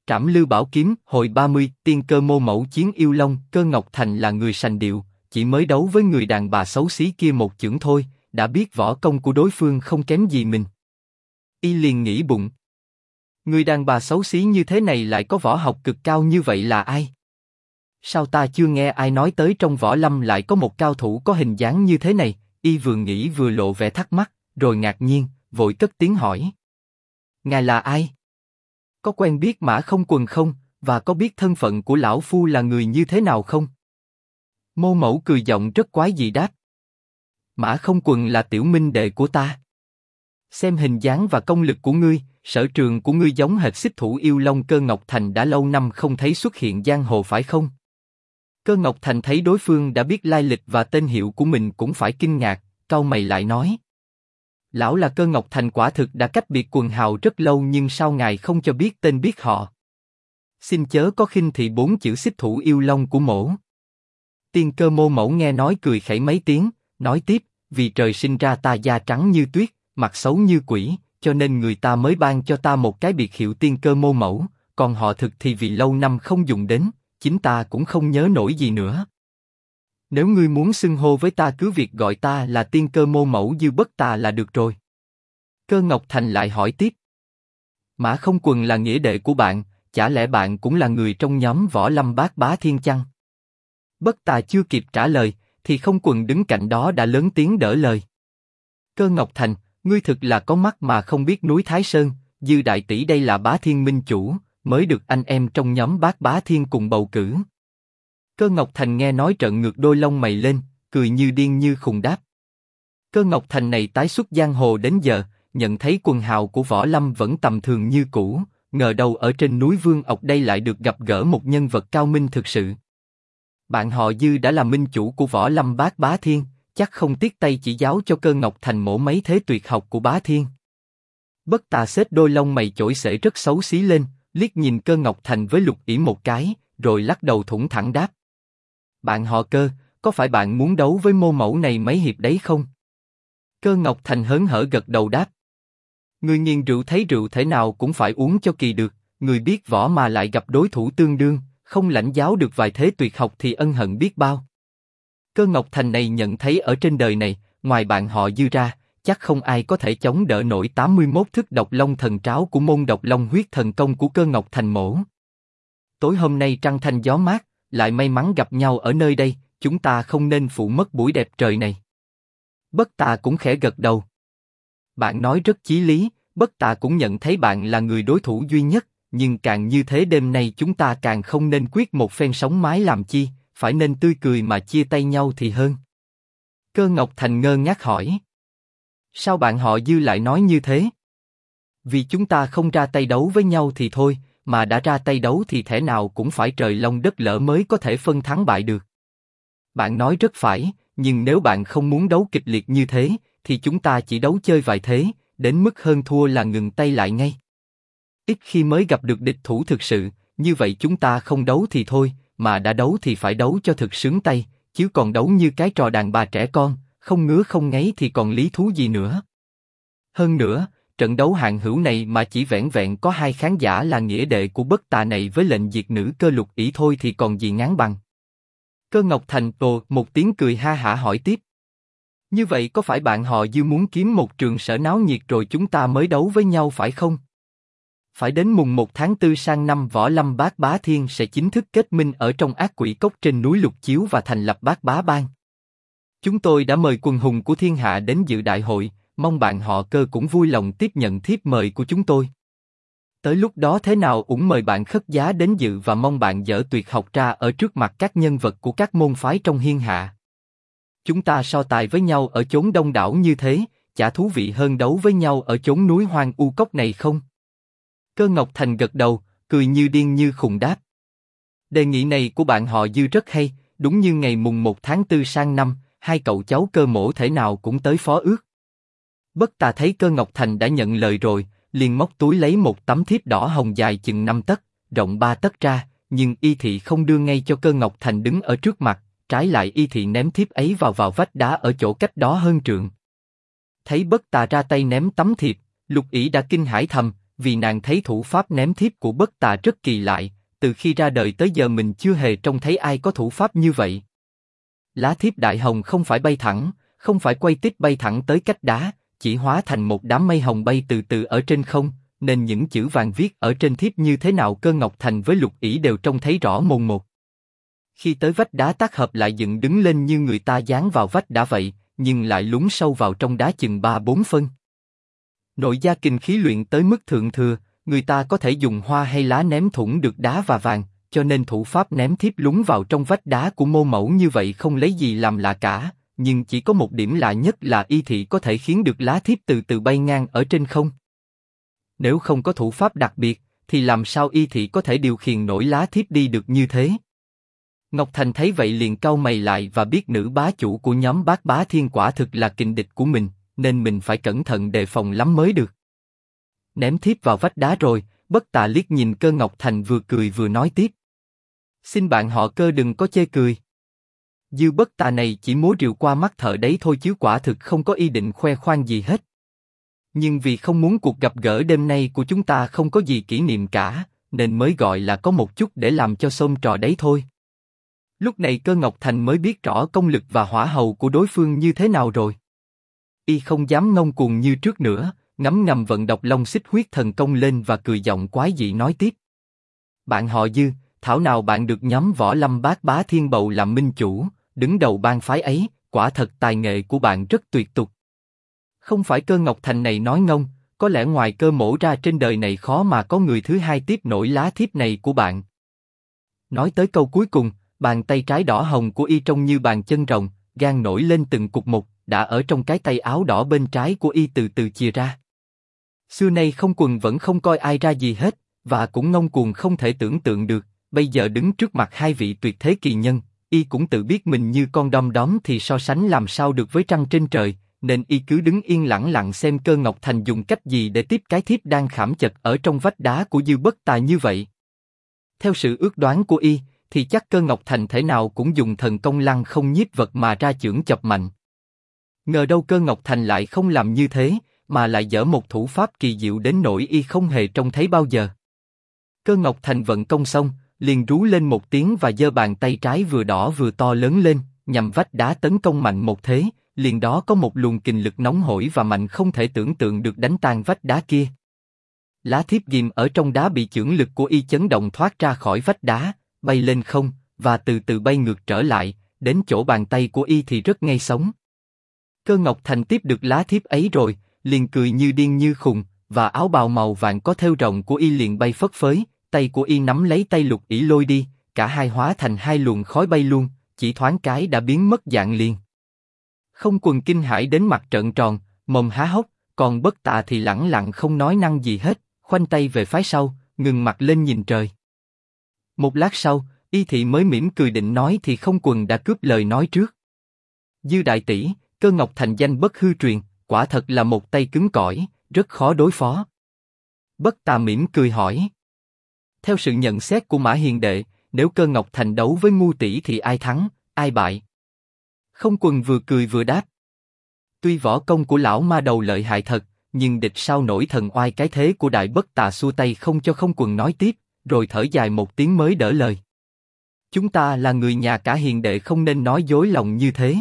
Trảm Lưu Bảo Kiếm, hồi 30, tiên cơ mô mẫu chiến yêu long, Cơ Ngọc Thành là người sành điệu, chỉ mới đấu với người đàn bà xấu xí kia một chưởng thôi, đã biết võ công của đối phương không kém gì mình. Y liền nghĩ bụng. Người đàn bà xấu xí như thế này lại có võ học cực cao như vậy là ai? Sao ta chưa nghe ai nói tới trong võ lâm lại có một cao thủ có hình dáng như thế này? Y vừa nghĩ vừa lộ vẻ thắc mắc, rồi ngạc nhiên, vội cất tiếng hỏi. Ngài là ai? Có quen biết Mã Không Quần không, và có biết thân phận của lão phu là người như thế nào không? Mô Mẫu cười giọng rất quái dị đáp. Mã Không Quần là tiểu minh đệ của ta. Xem hình dáng và công lực của ngươi, sở trường của ngươi giống hệt xích thủ yêu long Cơ Ngọc Thành đã lâu năm không thấy xuất hiện giang hồ phải không? Cơ Ngọc Thành thấy đối phương đã biết lai lịch và tên hiệu của mình cũng phải kinh ngạc, cau mày lại nói. Lão là Cơ Ngọc Thành quả thực đã cách biệt quần hào rất lâu nhưng sao ngài không cho biết tên biết họ? Xin chớ có khinh thị 4 chữ xích thủ yêu long của mỗ. Tiên Cơ Mô Mẫu nghe nói cười khẩy mấy tiếng, nói tiếp, vì trời sinh ra ta da trắng như tuyết, mặt xấu như quỷ, cho nên người ta mới ban cho ta một cái biệt hiệu Tiên Cơ Mô Mẫu, còn họ thực thì vì lâu năm không dùng đến, chính ta cũng không nhớ nổi gì nữa. Nếu ngươi muốn xưng hô với ta cứ việc gọi ta là Tiên Cơ Mô Mẫu Dư Bất Tà là được rồi. Cơ Ngọc Thành lại hỏi tiếp. Mã Không Quần là nghĩa đệ của bạn, chả lẽ bạn cũng là người trong nhóm Võ Lâm Bát Bá Thiên chăng? Bất Tà chưa kịp trả lời, thì Không Quần đứng cạnh đó đã lớn tiếng đỡ lời. Cơ Ngọc Thành, ngươi thực là có mắt mà không biết núi Thái Sơn, Dư đại tỷ đây là Bá Thiên minh chủ, mới được anh em trong nhóm Bát Bá Thiên cùng bầu cử. Cơ Ngọc Thành nghe nói trợn ngược đôi lông mày lên, cười như điên như khùng đáp. Cơ Ngọc Thành này tái xuất giang hồ đến giờ, nhận thấy quần hào của võ lâm vẫn tầm thường như cũ, ngờ đâu ở trên núi Vương Ộc đây lại được gặp gỡ một nhân vật cao minh thực sự. Bạn họ Dư đã là minh chủ của võ lâm Bát Bá Thiên, chắc không tiếc tay chỉ giáo cho Cơ Ngọc Thành mổ mấy thế tuyệt học của Bá Thiên. Bất Tà xếp đôi lông mày chổi xể rất xấu xí lên, liếc nhìn Cơ Ngọc Thành với Lục ỷ một cái, rồi lắc đầu thủng thẳng đáp. Bạn họ Cơ, có phải bạn muốn đấu với Mô Mẫu này mấy hiệp đấy không? Cơ Ngọc Thành hớn hở gật đầu đáp. Người nghiền rượu thấy rượu thể nào cũng phải uống cho kỳ được, người biết võ mà lại gặp đối thủ tương đương, không lãnh giáo được vài thế tuyệt học thì ân hận biết bao. Cơ Ngọc Thành này nhận thấy ở trên đời này, ngoài bạn họ Dư ra, chắc không ai có thể chống đỡ nổi 81 thức độc long thần tráo của môn độc long huyết thần công của Cơ Ngọc Thành mổ. Tối hôm nay trăng thanh gió mát, lại may mắn gặp nhau ở nơi đây, chúng ta không nên phụ mất buổi đẹp trời này. Bất Tà cũng khẽ gật đầu. Bạn nói rất chí lý, Bất Tà cũng nhận thấy bạn là người đối thủ duy nhất, nhưng càng như thế đêm nay chúng ta càng không nên quyết một phen sống mái làm chi, phải nên tươi cười mà chia tay nhau thì hơn. Cơ Ngọc Thành ngơ ngác hỏi. Sao bạn họ Dư lại nói như thế? Vì chúng ta không ra tay đấu với nhau thì thôi, mà đã ra tay đấu thì thể nào cũng phải trời long đất lỡ mới có thể phân thắng bại được. Bạn nói rất phải, nhưng nếu bạn không muốn đấu kịch liệt như thế, thì chúng ta chỉ đấu chơi vài thế, đến mức hơn thua là ngừng tay lại ngay. Ít khi mới gặp được địch thủ thực sự, như vậy chúng ta không đấu thì thôi, mà đã đấu thì phải đấu cho thực sướng tay, chứ còn đấu như cái trò đàn bà trẻ con, không ngứa không ngáy thì còn lý thú gì nữa. Hơn nữa, trận đấu hạng hữu này mà chỉ vẻn vẹn có 2 khán giả là nghĩa đệ của Bất Tà này với lệnh diệt nữ Cơ Lục ỷ thôi thì còn gì ngán bằng. Cơ Ngọc Thành ồ một tiếng cười ha hả hỏi tiếp. Như vậy có phải bạn họ Dư muốn kiếm một trường sở náo nhiệt rồi chúng ta mới đấu với nhau phải không? Phải đến mùng 1 tháng 4 sang năm Võ Lâm Bát Bá Thiên sẽ chính thức kết minh ở trong ác quỷ cốc trên núi Lục Chiếu và thành lập Bát Bá Bang. Chúng tôi đã mời quần hùng của thiên hạ đến dự đại hội, mong bạn họ Cơ cũng vui lòng tiếp nhận thiếp mời của chúng tôi. Tới lúc đó thế nào cũng mời bạn khất giá đến dự và mong bạn dở tuyệt học ra ở trước mặt các nhân vật của các môn phái trong thiên hạ. Chúng ta so tài với nhau ở chốn đông đảo như thế, chả thú vị hơn đấu với nhau ở chốn núi hoang u cốc này không? Cơ Ngọc Thành gật đầu, cười như điên như khùng đáp. Đề nghị này của bạn họ Dư rất hay, đúng như ngày mùng 1 tháng 4 sang năm, 2 cậu cháu Cơ mổ thể nào cũng tới phó ước. Bất Tà thấy Cơ Ngọc Thành đã nhận lời rồi, liền móc túi lấy một tấm thiếp đỏ hồng dài chừng 5 tấc, rộng 3 tấc ra, nhưng y thị không đưa ngay cho Cơ Ngọc Thành đứng ở trước mặt, trái lại y thị ném thiếp ấy vào vách đá ở chỗ cách đó hơn trượng. Thấy Bất Tà ra tay ném tấm thiệp, Lục ỷ đã kinh hãi thầm, vì nàng thấy thủ pháp ném thiếp của Bất Tà rất kỳ lạ, từ khi ra đời tới giờ mình chưa hề trông thấy ai có thủ pháp như vậy. Lá thiếp đại hồng không phải bay thẳng, không phải quay tít bay thẳng tới cách đá, chỉ hóa thành một đám mây hồng bay từ từ ở trên không, nên những chữ vàng viết ở trên thiếp như thế nào Cơ Ngọc Thành với Lục Ỷ đều trông thấy rõ mồn một. Khi tới vách đá tác hợp lại dựng đứng lên như người ta dán vào vách đá vậy, nhưng lại lún sâu vào trong đá chừng 3-4 phân. Nội gia kinh khí luyện tới mức thượng thừa, người ta có thể dùng hoa hay lá ném thủng được đá và vàng, cho nên thủ pháp ném thiếp lún vào trong vách đá của Mô Mẫu như vậy không lấy gì làm lạ cả, nhưng chỉ có một điểm lạ nhất là y thị có thể khiến được lá thiếp từ từ bay ngang ở trên không. Nếu không có thủ pháp đặc biệt, thì làm sao y thị có thể điều khiển nổi lá thiếp đi được như thế? Ngọc Thành thấy vậy liền cau mày lại và biết nữ bá chủ của nhóm Bát Bá Thiên quả thực là kình địch của mình, nên mình phải cẩn thận đề phòng lắm mới được. Ném thiếp vào vách đá rồi, Bất Tà liếc nhìn Cơ Ngọc Thành vừa cười vừa nói tiếp. Xin bạn họ Cơ đừng có chê cười. Dư Bất Tà này chỉ múa rìu qua mắt thợ đấy thôi chứ quả thực không có ý định khoe khoang gì hết. Nhưng vì không muốn cuộc gặp gỡ đêm nay của chúng ta không có gì kỷ niệm cả, nên mới gọi là có một chút để làm cho xôm trò đấy thôi. Lúc này Cơ Ngọc Thành mới biết rõ công lực và hỏa hầu của đối phương như thế nào rồi. Y không dám ngông cuồng như trước nữa, ngấm ngầm vận độc long xích huyết thần công lên và cười giọng quái dị nói tiếp. Bạn họ Dư, thảo nào bạn được nhóm Võ Lâm Bát Bá Thiên bầu làm minh chủ, đứng đầu bang phái ấy, quả thật tài nghệ của bạn rất tuyệt tục. Không phải Cơ Ngọc Thành này nói ngông, có lẽ ngoài Cơ Mỗ ra trên đời này khó mà có người thứ hai tiếp nổi lá thiếp này của bạn. Nói tới câu cuối cùng, bàn tay trái đỏ hồng của y trông như bàn chân rồng, gan nổi lên từng cục một, đã ở trong cái tay áo đỏ bên trái của y từ từ chìa ra. Xưa nay không quần vẫn không coi ai ra gì hết, và cũng ngông cuồng không thể tưởng tượng được, bây giờ đứng trước mặt hai vị tuyệt thế kỳ nhân, y cũng tự biết mình như con đom đóm thì so sánh làm sao được với trăng trên trời, nên y cứ đứng yên lặng lặng xem Cơ Ngọc Thành dùng cách gì để tiếp cái thiếp đang khảm chật ở trong vách đá của Dư Bất Tà như vậy. Theo sự ước đoán của y, thì chắc Cơ Ngọc Thành thể nào cũng dùng thần công lăng không nhiếp vật mà ra chưởng chập mạnh. Ngờ đâu Cơ Ngọc Thành lại không làm như thế, mà lại dở một thủ pháp kỳ diệu đến nỗi y không hề trông thấy bao giờ. Cơ Ngọc Thành vận công xong, liền rú lên một tiếng và giơ bàn tay trái vừa đỏ vừa to lớn lên, nhằm vách đá tấn công mạnh một thế, liền đó có một luồng kình lực nóng hổi và mạnh không thể tưởng tượng được đánh tan vách đá kia. Lá thiếp ghim ở trong đá bị chưởng lực của y chấn động thoát ra khỏi vách đá, bay lên không, và từ từ bay ngược trở lại, đến chỗ bàn tay của y thì rất ngay sống. Cơ Ngọc Thành tiếp được lá thiếp ấy rồi, liền cười như điên như khùng, và áo bào màu vàng có thêu rồng của y liền bay phất phới, tay của y nắm lấy tay Lục Ỷ lôi đi, cả hai hóa thành hai luồng khói bay luôn, chỉ thoáng cái đã biến mất dạng liền. Không quần kinh hãi đến mặt trợn tròn, mồm há hốc, còn Bất Tà thì lẳng lặng không nói năng gì hết, khoanh tay về phái sau, ngừng mặt lên nhìn trời. Một lát sau, y thị mới mỉm cười định nói thì không quần đã cướp lời nói trước. Dư đại tỷ, Cơ Ngọc Thành danh bất hư truyền, quả thật là một tay cứng cỏi, rất khó đối phó. Bất Tà mỉm cười hỏi. Theo sự nhận xét của Mã Hiền đệ, nếu Cơ Ngọc Thành đấu với Ngu tỷ thì ai thắng, ai bại? Không quần vừa cười vừa đáp. Tuy võ công của lão ma đầu lợi hại thật, nhưng địch sao nổi thần oai cái thế của Đại Bất Tà xua tay không cho không quần nói tiếp, rồi thở dài một tiếng mới đỡ lời. Chúng ta là người nhà cả hiền đệ không nên nói dối lòng như thế.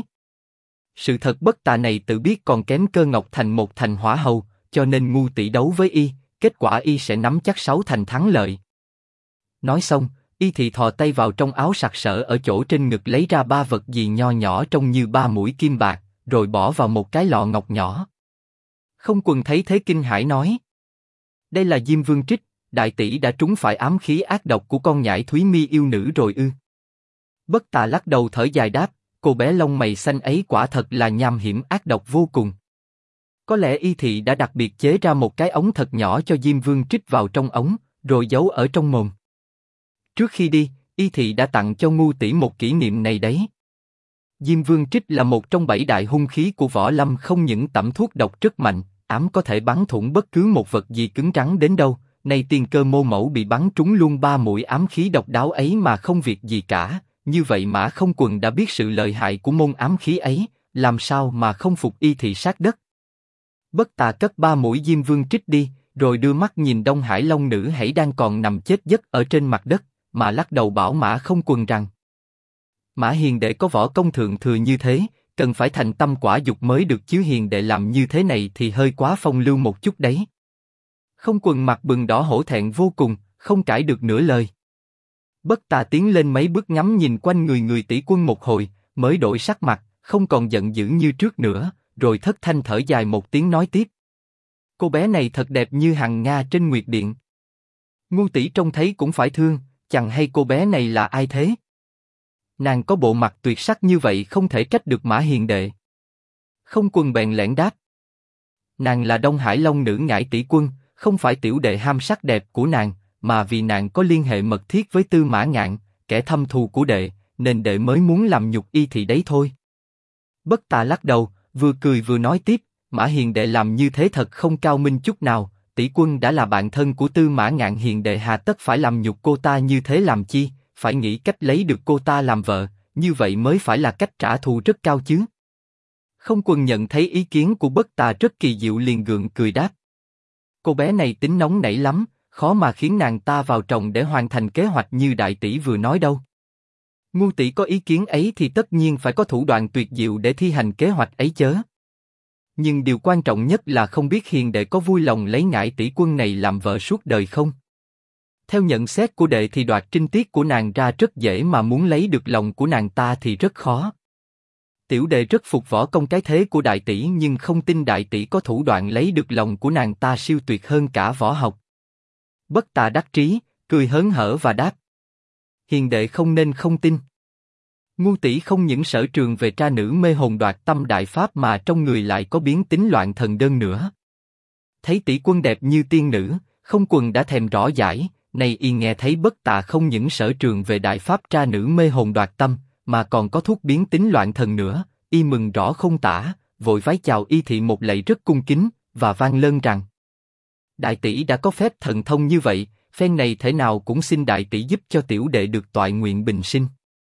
Sự thật Bất Tà này tự biết còn kém Cơ Ngọc Thành một thành hỏa hầu, cho nên Ngu tỷ đấu với y, kết quả y sẽ nắm chắc 6 thành thắng lợi. Nói xong, y thì thò tay vào trong áo sặc sỡ ở chỗ trên ngực lấy ra 3 vật gì nho nhỏ trông như 3 mũi kim bạc, rồi bỏ vào một cái lọ ngọc nhỏ. Không quần thấy thế kinh hãi nói. Đây là Diêm Vương trích, đại tỷ đã trúng phải ám khí ác độc của con nhãi Thúy Mi yêu nữ rồi ư? Bất Tà lắc đầu thở dài đáp, cô bé lông mày xanh ấy quả thật là nham hiểm ác độc vô cùng. Có lẽ y thị đã đặc biệt chế ra một cái ống thật nhỏ cho Diêm Vương trích vào trong ống, rồi giấu ở trong mồm. Trước khi đi, y thị đã tặng cho Ngu tỷ một kỷ niệm này đấy. Diêm Vương trích là một trong 7 đại hung khí của võ lâm, không những tẩm thuốc độc rất mạnh, ám có thể bắn thủng bất cứ một vật gì cứng rắn đến đâu. Nay Tiên Cơ Mô Mẫu bị bắn trúng luôn 3 mũi ám khí độc đáo ấy mà không việc gì cả, như vậy Mã Không Quần đã biết sự lợi hại của môn ám khí ấy, làm sao mà không phục y thị sát đất. Bất Tà cất 3 mũi Diêm Vương trích đi, rồi đưa mắt nhìn Đông Hải Long nữ hãy đang còn nằm chết giấc ở trên mặt đất, mà lắc đầu bảo Mã Không Quần rằng: Mã hiền đệ có võ công thượng thừa như thế, cần phải thành tâm quả dục mới được chứ, hiền đệ làm như thế này thì hơi quá phong lưu một chút đấy. Không Quần mặt bừng đỏ hổ thẹn vô cùng, không cãi được nửa lời. Bất Tà tiến lên mấy bước ngắm nhìn quanh người tỷ quân một hồi, mới đổi sắc mặt, không còn giận dữ như trước nữa, rồi thất thanh thở dài một tiếng nói tiếp: Cô bé này thật đẹp như hằng nga trên nguyệt điện. Ngu tỷ trông thấy cũng phải thương, chẳng hay cô bé này là ai thế? Nàng có bộ mặt tuyệt sắc như vậy không thể trách được Mã hiền đệ. Không Quần bèn lẽn đáp: Nàng là Đông Hải Long nữ Ngải tỷ quân, không phải tiểu đệ ham sắc đẹp của nàng, mà vì nàng có liên hệ mật thiết với Tư Mã Ngạn, kẻ thâm thù của đệ, nên đệ mới muốn làm nhục y thì đấy thôi. Bất Tà lắc đầu, vừa cười vừa nói tiếp: Mã hiền đệ làm như thế thật không cao minh chút nào. Tỷ quân đã là bạn thân của Tư Mã Ngạn, hiền đệ hà tất phải làm nhục cô ta như thế làm chi? Phải nghĩ cách lấy được cô ta làm vợ, như vậy mới phải là cách trả thù rất cao chứ. Không Quần nhận thấy ý kiến của Bất Tà rất kỳ diệu liền gượng cười đáp: Cô bé này tính nóng nảy lắm, khó mà khiến nàng ta vào chồng để hoàn thành kế hoạch như đại tỷ vừa nói đâu. Ngu tỷ có ý kiến ấy thì tất nhiên phải có thủ đoạn tuyệt diệu để thi hành kế hoạch ấy chớ. Nhưng điều quan trọng nhất là không biết hiền đệ có vui lòng lấy Ngải tỷ quân này làm vợ suốt đời không? Theo nhận xét của đệ thì đoạt trinh tiết của nàng ra rất dễ, mà muốn lấy được lòng của nàng ta thì rất khó. Tiểu đệ rất phục võ công cái thế của đại tỷ, nhưng không tin đại tỷ có thủ đoạn lấy được lòng của nàng ta siêu tuyệt hơn cả võ học. Bất Tà đắc trí, cười hớn hở và đáp: Hiền đệ không nên không tin. Ngu tỷ không những sở trường về tra nữ mê hồn đoạt tâm đại pháp mà trong người lại có biến tính loạn thần đơn nữa. Thấy tỷ quân đẹp như tiên nữ, Không Quần đã thèm rõ giải. Nay y nghe thấy Bất Tà không những sở trường về đại pháp tra nữ mê hồn đoạt tâm, mà còn có thuốc biến tính loạn thần nữa, y mừng rõ không tả, vội vái chào y thị một lạy rất cung kính, và van lơn rằng: Đại tỷ đã có phép thần thông như vậy, phen này thể nào cũng xin đại tỷ giúp cho tiểu đệ được toại nguyện bình sinh.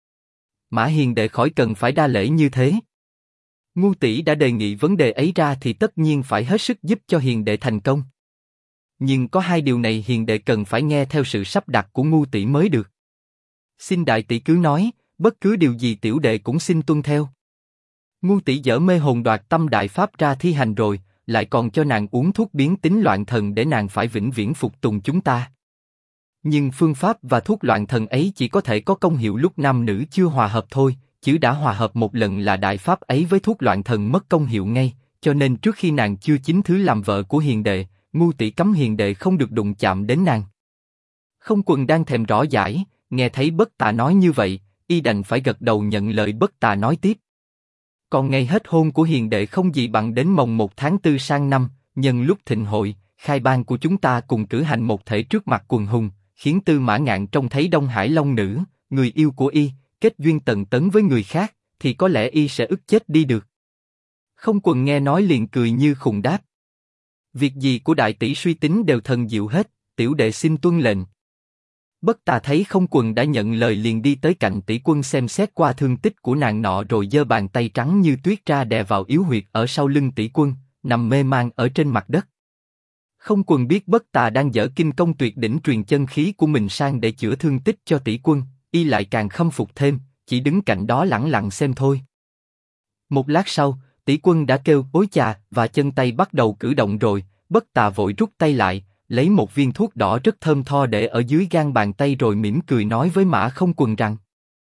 Mã hiền đệ khỏi cần phải đa lễ như thế. Ngu tỷ đã đề nghị vấn đề ấy ra thì tất nhiên phải hết sức giúp cho hiền đệ thành công. Nhưng có hai điều này hiền đệ cần phải nghe theo sự sắp đặt của ngu tỷ mới được. Xin đại tỷ cứ nói, bất cứ điều gì tiểu đệ cũng xin tuân theo. Ngu tỷ dở mê hồn đoạt tâm đại pháp ra thi hành rồi, lại còn cho nàng uống thuốc biến tính loạn thần để nàng phải vĩnh viễn phục tùng chúng ta. Nhưng phương pháp và thuốc loạn thần ấy chỉ có thể có công hiệu lúc nam nữ chưa hòa hợp thôi, chứ đã hòa hợp một lần là đại pháp ấy với thuốc loạn thần mất công hiệu ngay, cho nên trước khi nàng chưa chính thứ làm vợ của hiền đệ, ngu tỷ cấm hiền đệ không được đụng chạm đến nàng. Không Quần đang thèm rõ giải, nghe thấy Bất Tà nói như vậy, y đành phải gật đầu nhận lời. Bất Tà nói tiếp: Còn ngày hết hôn của hiền đệ không gì bằng đến mồng 1 tháng 4 sang năm, nhân lúc thịnh hội, khai ban của chúng ta cùng cử hành một thể trước mặt quần hùng, khiến Tư Mã Ngạn trông thấy Đông Hải Long nữ, người yêu của y, kết duyên tần tấn với người khác, thì có lẽ y sẽ ức chết đi được. Không Quần nghe nói liền cười như khùng đáp: Việc gì của đại tỷ suy tính đều thần diệu hết, tiểu đệ xin tuân lệnh. Bất Tà thấy Không Quần đã nhận lời liền đi tới cạnh tỷ quân xem xét qua thương tích của nàng nọ, rồi giơ bàn tay trắng như tuyết ra đè vào yếu huyệt ở sau lưng tỷ quân, nằm mê man ở trên mặt đất. Không Quần biết Bất Tà đang dở kinh công tuyệt đỉnh truyền chân khí của mình sang để chữa thương tích cho tỷ quân, y lại càng khâm phục thêm, chỉ đứng cạnh đó lẳng lặng xem thôi. Một lát sau, tỷ quân đã kêu ối chà và chân tay bắt đầu cử động rồi. Bất Tà vội rút tay lại, lấy một viên thuốc đỏ rất thơm tho để ở dưới gan bàn tay, rồi mỉm cười nói với Mã Không Quần rằng: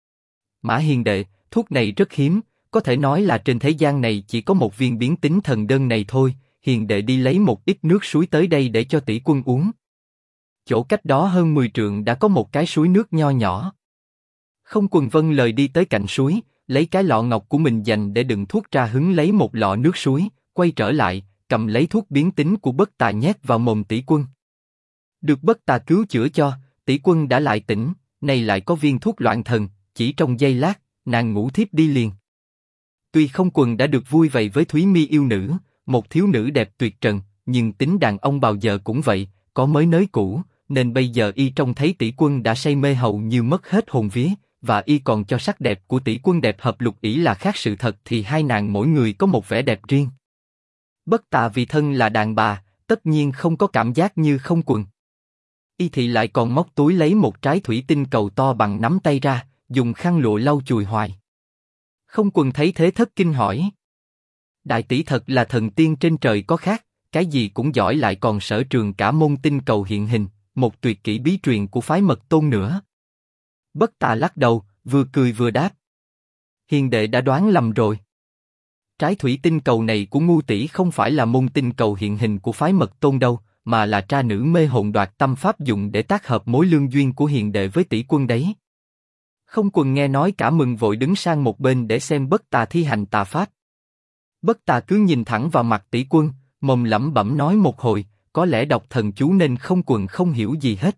Mã hiền đệ, thuốc này rất hiếm, có thể nói là trên thế gian này chỉ có một viên biến tính thần đơn này thôi. Hiền đệ đi lấy một ít nước suối tới đây để cho tỷ quân uống. Chỗ cách đó hơn 10 trượng đã có một cái suối nước nho nhỏ. Không Quần vâng lời đi tới cạnh suối, lấy cái lọ ngọc của mình dành để đựng thuốc ra hứng lấy một lọ nước suối, quay trở lại, cầm lấy thuốc biến tính của Bất Tà nhét vào mồm tỷ quân. Được Bất Tà cứu chữa cho, tỷ quân đã lại tỉnh, nay lại có viên thuốc loạn thần, chỉ trong giây lát, nàng ngủ thiếp đi liền. Tuy Không Quần đã được vui vậy với Thúy Mi yêu nữ, một thiếu nữ đẹp tuyệt trần, nhưng tính đàn ông bao giờ cũng vậy, có mới nới cũ, nên bây giờ y trông thấy tỷ quân đã say mê hầu như mất hết hồn vía, và y còn cho sắc đẹp của tỷ quân đẹp hợp lục ỷ là khác sự thật, thì hai nàng mỗi người có một vẻ đẹp riêng. Bất Tà vì thân là đàn bà, tất nhiên không có cảm giác như Không Quần. Y Thị lại còn móc túi lấy một trái thủy tinh cầu to bằng nắm tay ra, dùng khăn lụa lau chùi hoài. Không Quần thấy thế thất kinh hỏi: đại tỷ thật là thần tiên trên trời có khác, cái gì cũng giỏi lại còn sở trường cả môn tinh cầu hiện hình, một tuyệt kỹ bí truyền của phái Mật Tôn nữa. Bất Tà lắc đầu, vừa cười vừa đáp: hiền đệ đã đoán lầm rồi. Trái thủy tinh cầu này của ngu tỷ không phải là môn tinh cầu hiện hình của phái Mật Tôn đâu, mà là tra nữ mê hồn đoạt tâm pháp dụng để tác hợp mối lương duyên của hiền đệ với tỷ quân đấy. Không Quần nghe nói cả mừng vội đứng sang một bên để xem Bất Tà thi hành tà pháp. Bất Tà cứ nhìn thẳng vào mặt tỷ quân, mồm lẩm bẩm nói một hồi, có lẽ đọc thần chú nên Không Quần không hiểu gì hết.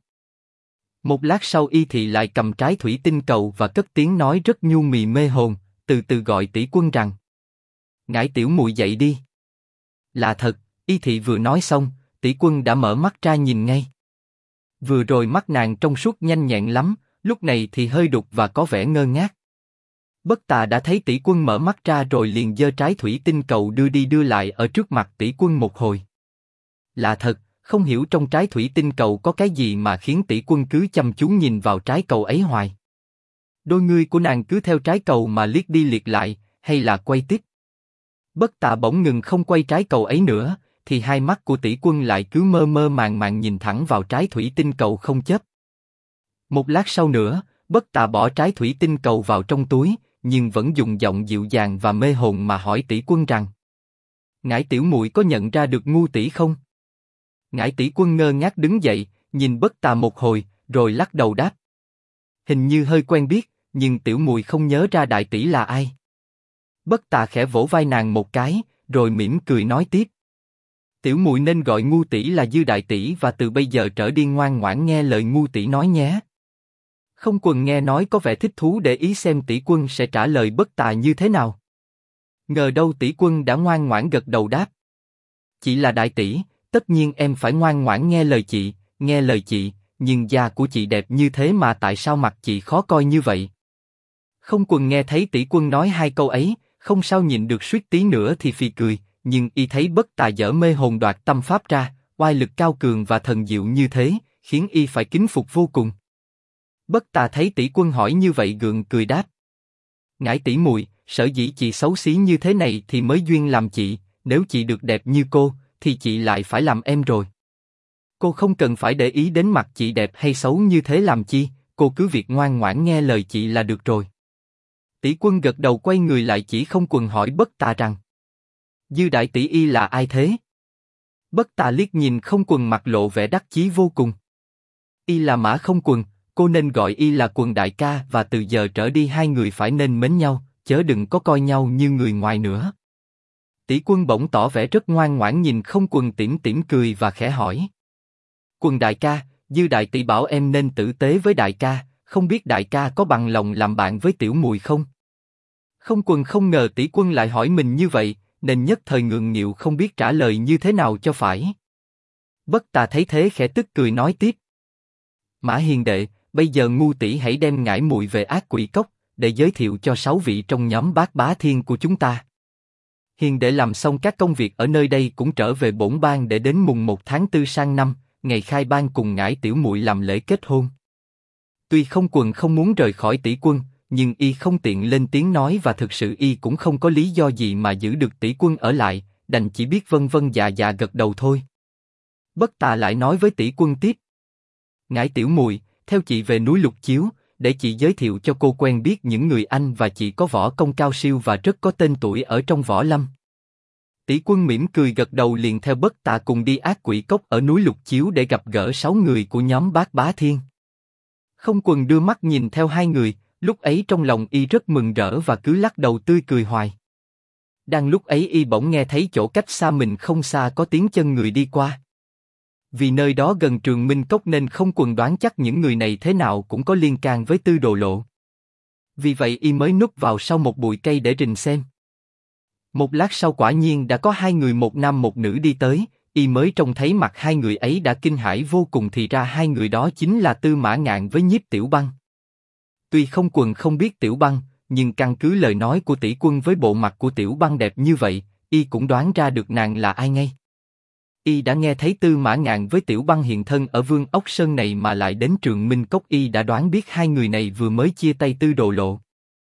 Một lát sau Y Thị lại cầm trái thủy tinh cầu và cất tiếng nói rất nhu mì mê hồn, từ từ gọi tỷ quân rằng: ngải tiểu muội dậy đi. Là thật, Y Thị vừa nói xong, tỷ quân đã mở mắt ra nhìn ngay. Vừa rồi mắt nàng trong suốt nhanh nhẹn lắm, lúc này thì hơi đục và có vẻ ngơ ngác. Bất Tà đã thấy tỷ quân mở mắt ra rồi liền giơ trái thủy tinh cầu đưa đi đưa lại ở trước mặt tỷ quân một hồi. Lạ thật, không hiểu trong trái thủy tinh cầu có cái gì mà khiến tỷ quân cứ chăm chú nhìn vào trái cầu ấy hoài. Đôi ngươi của nàng cứ theo trái cầu mà liếc đi liếc lại, hay là quay tiếp? Bất Tà bỗng ngừng không quay trái cầu ấy nữa, thì hai mắt của tỷ quân lại cứ mơ mơ màng màng nhìn thẳng vào trái thủy tinh cầu không chớp. Một lát sau nữa, Bất Tà bỏ trái thủy tinh cầu vào trong túi, nhưng vẫn dùng giọng dịu dàng và mê hồn mà hỏi tỷ quân rằng: ngải tiểu muội có nhận ra được ngu tỷ không? Ngải tỷ quân ngơ ngác đứng dậy, nhìn Bất Tà một hồi, rồi lắc đầu đáp: hình như hơi quen biết, nhưng tiểu muội không nhớ ra đại tỷ là ai. Bất Tà khẽ vỗ vai nàng một cái, rồi mỉm cười nói tiếp: tiểu muội nên gọi ngu tỷ là Dư đại tỷ và từ bây giờ trở đi ngoan ngoãn nghe lời ngu tỷ nói nhé. Không Quần nghe nói có vẻ thích thú để ý xem tỷ quân sẽ trả lời Bất Tà như thế nào. Ngờ đâu tỷ quân đã ngoan ngoãn gật đầu đáp: chị là đại tỷ, tất nhiên em phải ngoan ngoãn nghe lời chị, nghe lời chị, nhưng da của chị đẹp như thế mà tại sao mặt chị khó coi như vậy? Không Quần nghe thấy tỷ quân nói hai câu ấy, không sao nhịn được suýt tí nữa thì phì cười, nhưng y thấy Bất Tà dở mê hồn đoạt tâm pháp ra, oai lực cao cường và thần diệu như thế, khiến y phải kính phục vô cùng. Bất Tà thấy tỷ quân hỏi như vậy gượng cười đáp: ngải tỷ muội, sở dĩ chị xấu xí như thế này thì mới duyên làm chị, nếu chị được đẹp như cô, thì chị lại phải làm em rồi. Cô không cần phải để ý đến mặt chị đẹp hay xấu như thế làm chi, cô cứ việc ngoan ngoãn nghe lời chị là được rồi. Tỷ quân gật đầu quay người lại chỉ Không Quần hỏi Bất Tà rằng: Dư đại tỷ y là ai thế? Bất Tà liếc nhìn Không Quần mặt lộ vẻ đắc chí vô cùng. Y là Mã Không Quần, cô nên gọi y là Quần đại ca và từ giờ trở đi hai người phải nên mến nhau, chớ đừng có coi nhau như người ngoài nữa. Tỷ quân bỗng tỏ vẻ rất ngoan ngoãn nhìn Không Quần tỉm tỉm cười và khẽ hỏi: Quần đại ca, Dư đại tỷ bảo em nên tử tế với đại ca, không biết đại ca có bằng lòng làm bạn với tiểu muội không? Không Quần không ngờ tỷ quân lại hỏi mình như vậy, nên nhất thời ngượng nghịu không biết trả lời như thế nào cho phải. Bất Tà thấy thế khẽ tức cười nói tiếp: Mã hiền đệ, bây giờ ngu tỷ hãy đem ngải muội về Ác Quỷ Cốc, để giới thiệu cho 6 vị trong nhóm Bát Bá Thiên của chúng ta. Hiền đệ làm xong các công việc ở nơi đây cũng trở về bổn bang để đến mùng 1 tháng 4 sang năm, ngày khai bang cùng ngải tiểu muội làm lễ kết hôn. Tuy Không Quần không muốn rời khỏi tỷ quân, nhưng y không tiện lên tiếng nói và thực sự y cũng không có lý do gì mà giữ được tỷ quân ở lại, đành chỉ biết vâng vâng dạ dạ gật đầu thôi. Bất Tà lại nói với tỷ quân tiếp: Ngải tiểu muội, theo chị về núi Lục Chiếu, để chị giới thiệu cho cô quen biết những người anh và chị có võ công cao siêu và rất có tên tuổi ở trong võ lâm. Tỷ quân mỉm cười gật đầu liền theo Bất Tà cùng đi Ác Quỷ Cốc ở núi Lục Chiếu để gặp gỡ 6 người của nhóm Bát Bá Thiên. Không Quần đưa mắt nhìn theo hai người, lúc ấy trong lòng y rất mừng rỡ và cứ lắc đầu tươi cười hoài. Đang lúc ấy y bỗng nghe thấy chỗ cách xa mình không xa có tiếng chân người đi qua. Vì nơi đó gần Trường Minh Cốc nên Không Quần đoán chắc những người này thế nào cũng có liên can với Tư Đồ Lộ. Vì vậy y mới núp vào sau một bụi cây để rình xem. Một lát sau quả nhiên đã có hai người một nam một nữ đi tới, y mới trông thấy mặt hai người ấy đã kinh hãi vô cùng thì ra hai người đó chính là Tư Mã Ngạn với Nhiếp Tiểu Băng. Tuy Không Quần không biết Tiểu Băng, nhưng căn cứ lời nói của tỷ quân với bộ mặt của Tiểu Băng đẹp như vậy, y cũng đoán ra được nàng là ai ngay. Y đã nghe thấy Tư Mã Ngạn với Tiểu Băng hiện thân ở Vương Ốc Sơn này mà lại đến Trường Minh Cốc, Y đã đoán biết hai người này vừa mới chia tay Tư Đồ Lộ.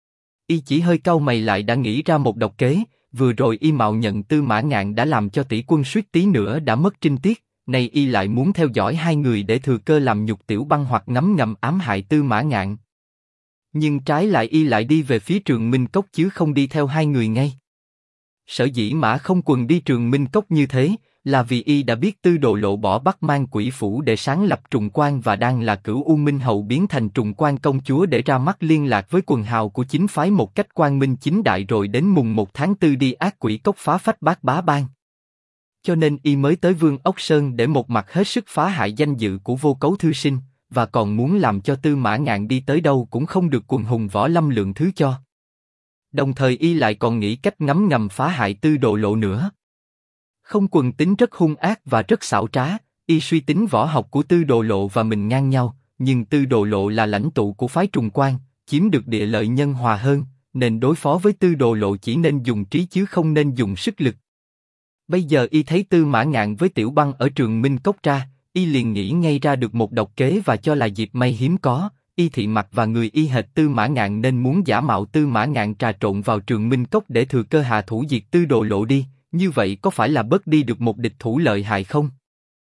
Y chỉ hơi cau mày lại đã nghĩ ra một độc kế, vừa rồi Y mạo nhận Tư Mã Ngạn đã làm cho tỷ quân suýt tí nữa đã mất trinh tiết, nay Y lại muốn theo dõi hai người để thừa cơ làm nhục Tiểu Băng hoặc ngấm ngầm ám hại Tư Mã Ngạn. Nhưng trái lại Y lại đi về phía Trường Minh Cốc chứ không đi theo hai người ngay. Sở dĩ Mã Không Quần đi Trường Minh Cốc như thế, là vì Y đã biết Tư Đồ Lộ bỏ Bắc Mang Quỷ Phủ để sáng lập Trùng Quan và đang là Cửu U Minh Hậu biến thành Trùng Quan công chúa để ra mắt liên lạc với quần hào của chính phái một cách quang minh chính đại, rồi đến mùng 1 tháng 4 đi Ác Quỷ Cốc phá phách Bát Bá Bang. Cho nên Y mới tới Vương Ốc Sơn để một mặt hết sức phá hại danh dự của Vô Cấu Thư Sinh, và còn muốn làm cho Tư Mã Ngạn đi tới đâu cũng không được quần hùng võ lâm lượng thứ cho. Đồng thời Y lại còn nghĩ cách ngấm ngầm phá hại Tư Đồ Lộ nữa. Không Quần tính rất hung ác và rất xảo trá, Y suy tính võ học của Tư Đồ Lộ và mình ngang nhau, nhưng Tư Đồ Lộ là lãnh tụ của phái Trùng Quan, chiếm được địa lợi nhân hòa hơn, nên đối phó với Tư Đồ Lộ chỉ nên dùng trí chứ không nên dùng sức lực. Bây giờ Y thấy Tư Mã Ngạn với Tiểu Băng ở Trường Minh Cốc ra, Y liền nghĩ ngay ra được một độc kế và cho là dịp may hiếm có. Y thị mặt và người Y hệt Tư Mã Ngạn nên muốn giả mạo Tư Mã Ngạn trà trộn vào Trường Minh Cốc để thừa cơ hạ thủ diệt Tư Đồ Lộ đi, như vậy có phải là bớt đi được một địch thủ lợi hại không?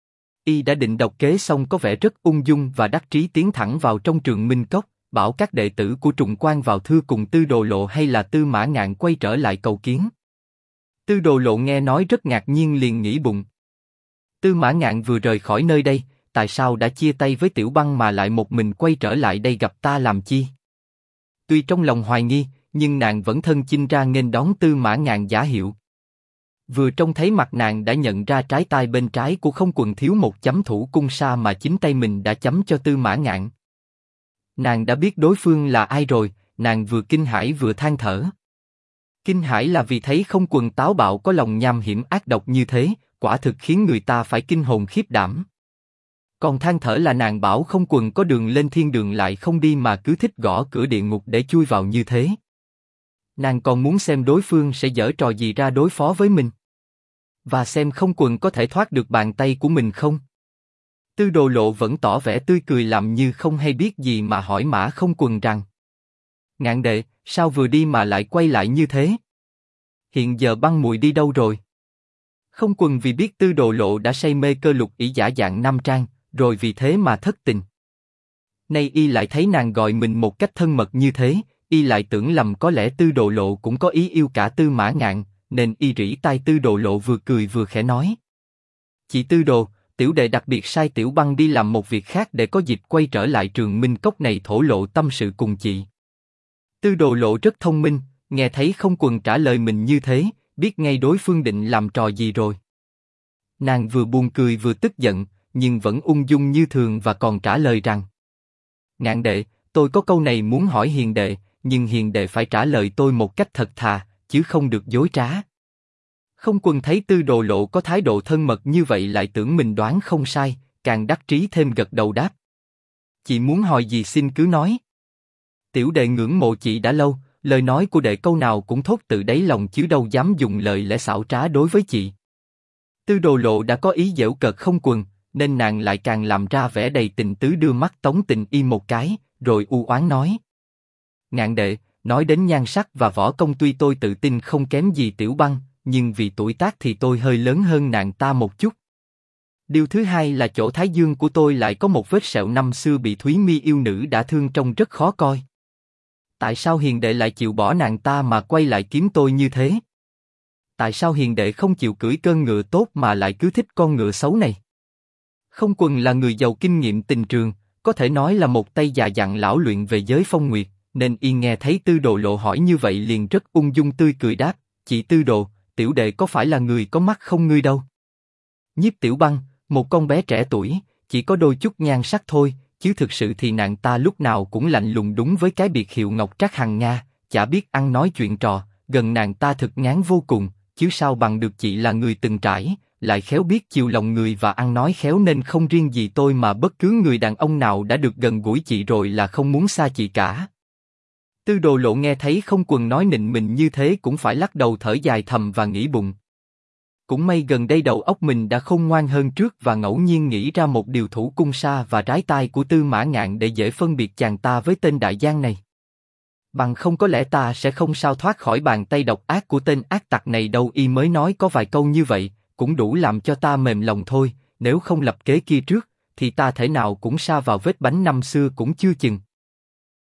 Y đã định độc kế xong có vẻ rất ung dung và đắc trí tiến thẳng vào trong Trường Minh Cốc, bảo các đệ tử của Trùng Quan vào thưa cùng Tư Đồ Lộ hay là Tư Mã Ngạn quay trở lại cầu kiến. Tư Đồ Lộ nghe nói rất ngạc nhiên liền nghĩ bụng. Tư Mã Ngạn vừa rời khỏi nơi đây, tại sao đã chia tay với Tiểu Băng mà lại một mình quay trở lại đây gặp ta làm chi? Tuy trong lòng hoài nghi, nhưng nàng vẫn thân chinh ra nghênh đón Tư Mã Ngạn giả hiệu. Vừa trông thấy mặt nàng đã nhận ra trái tai bên trái của Không Quần thiếu một chấm thủ cung sa mà chính tay mình đã chấm cho Tư Mã Ngạn. Nàng đã biết đối phương là ai rồi, nàng vừa kinh hãi vừa than thở. Kinh hãi là vì thấy Không Quần táo bạo có lòng nham hiểm ác độc như thế, quả thực khiến người ta phải kinh hồn khiếp đảm. Còn than thở là nàng bảo Không Quần có đường lên thiên đường lại không đi mà cứ thích gõ cửa địa ngục để chui vào như thế. Nàng còn muốn xem đối phương sẽ giở trò gì ra đối phó với mình. Và xem Không Quần có thể thoát được bàn tay của mình không. Tư Đồ Lộ vẫn tỏ vẻ tươi cười làm như không hay biết gì mà hỏi Mã Không Quần rằng: Ngạn đệ, sao vừa đi mà lại quay lại như thế? Hiện giờ Băng muội đi đâu rồi? Không Quần vì biết Tư Đồ Lộ đã say mê cơ lục ỷ giả dạng nam trang, rồi vì thế mà thất tình. Nay Y lại thấy nàng gọi mình một cách thân mật như thế, Y lại tưởng lầm có lẽ Tư Đồ Lộ cũng có ý yêu cả Tư Mã Ngạn, nên Y rỉ tai Tư Đồ Lộ vừa cười vừa khẽ nói: Chị Tư Đồ, tiểu đệ đặc biệt sai Tiểu Băng đi làm một việc khác để có dịp quay trở lại Trường Minh Cốc này thổ lộ tâm sự cùng chị. Tư Đồ Lộ rất thông minh, nghe thấy Không Quần trả lời mình như thế, biết ngay đối phương định làm trò gì rồi. Nàng vừa buồn cười vừa tức giận, nhưng vẫn ung dung như thường và còn trả lời rằng: Ngạn đệ, tôi có câu này muốn hỏi hiền đệ, nhưng hiền đệ phải trả lời tôi một cách thật thà, chứ không được dối trá. Không Quần thấy Tư Đồ Lộ có thái độ thân mật như vậy lại tưởng mình đoán không sai, càng đắc trí thêm gật đầu đáp: Chị muốn hỏi gì xin cứ nói. Tiểu đệ ngưỡng mộ chị đã lâu, lời nói của đệ câu nào cũng thốt từ đáy lòng chứ đâu dám dùng lời lẽ xảo trá đối với chị. Tư Đồ Lộ đã có ý giễu cợt Không Quần, nên nàng lại càng làm ra vẻ đầy tình tứ đưa mắt tống tình Y một cái, rồi u oán nói: Ngạn đệ, nói đến nhan sắc và võ công tuy tôi tự tin không kém gì Tiểu Băng, nhưng vì tuổi tác thì tôi hơi lớn hơn nàng ta một chút. Điều thứ hai là chỗ thái dương của tôi lại có một vết sẹo năm xưa bị Thúy Mi yêu nữ đã thương trông rất khó coi. Tại sao hiền đệ lại chịu bỏ nàng ta mà quay lại kiếm tôi như thế? Tại sao hiền đệ không chịu cưỡi cơn ngựa tốt mà lại cứ thích con ngựa xấu này? Không Quần là người giàu kinh nghiệm tình trường, có thể nói là một tay già dặn lão luyện về giới phong nguyệt, nên Y nghe thấy Tư Đồ Lộ hỏi như vậy liền rất ung dung tươi cười đáp: Chị Tư Đồ, tiểu đệ có phải là người có mắt không ngươi đâu. Nhiếp Tiểu Băng, một con bé trẻ tuổi, chỉ có đôi chút nhan sắc thôi, chứ thực sự thì nàng ta lúc nào cũng lạnh lùng đúng với cái biệt hiệu Ngọc Trác Hằng Nga, chả biết ăn nói chuyện trò, gần nàng ta thực ngán vô cùng, chứ sao bằng được chị là người từng trải, lại khéo biết chiều lòng người và ăn nói khéo nên không riêng gì tôi mà bất cứ người đàn ông nào đã được gần gũi chị rồi là không muốn xa chị cả. Tư Đồ Lộ nghe thấy Không Quần nói nịnh mình như thế cũng phải lắc đầu thở dài thầm và nghĩ bụng: Cũng may gần đây đầu óc mình đã khôn ngoan hơn trước và ngẫu nhiên nghĩ ra một điều thủ cung sa và trái tai của Tư Mã Ngạn để dễ phân biệt chàng ta với tên đại giang này. Bằng không có lẽ ta sẽ không sao thoát khỏi bàn tay độc ác của tên ác tặc này đâu. Y mới nói có vài câu như vậy, cũng đủ làm cho ta mềm lòng thôi, nếu không lập kế kia trước, thì ta thể nào cũng sa vào vết bánh năm xưa cũng chưa chừng.